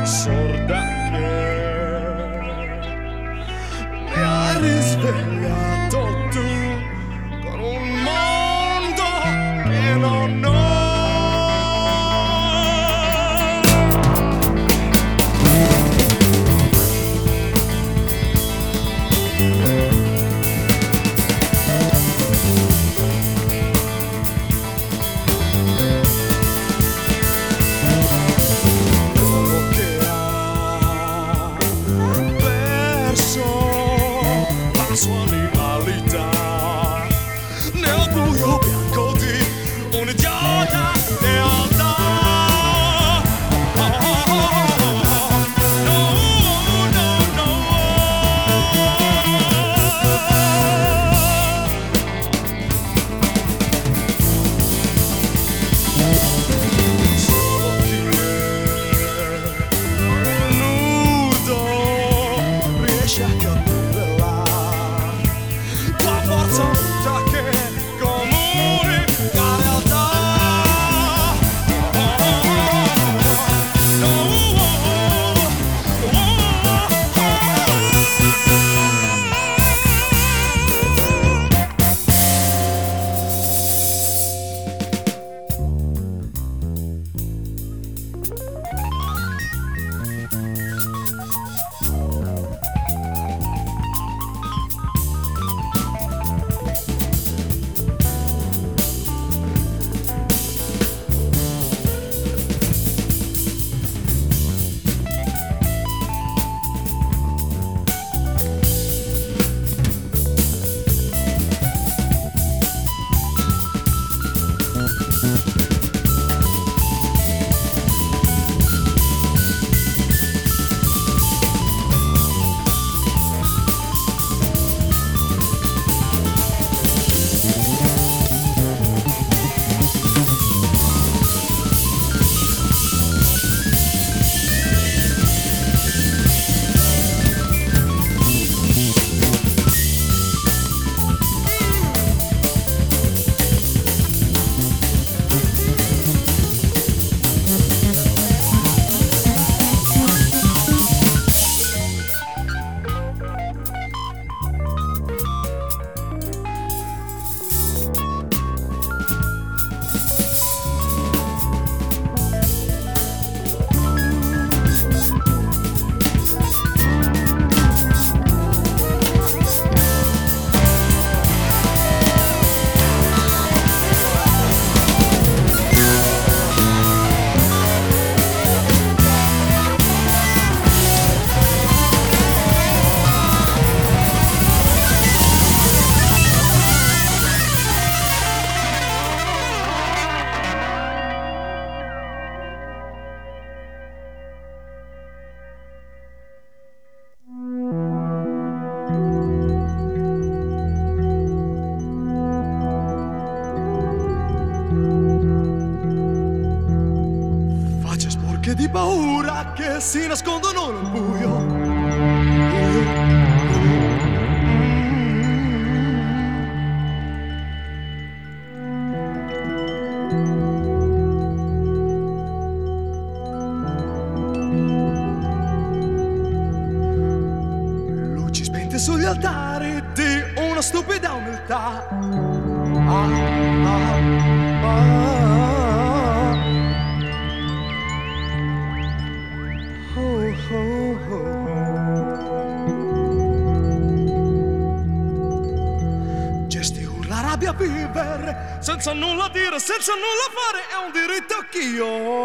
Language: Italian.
sorda che mi hai risvegliato tu con un mondo che non ho. Sua animalità nel buio bianco di un'idiota realtà. Solo chi è nudo riesce a capire che comunica realtà. Che di paura che si nascondono nel buio. Luci spente sugli altari di una stupida umiltà. Gesti urla rabbia, vivere senza nulla dire, senza nulla fare, è un diritto che io ho.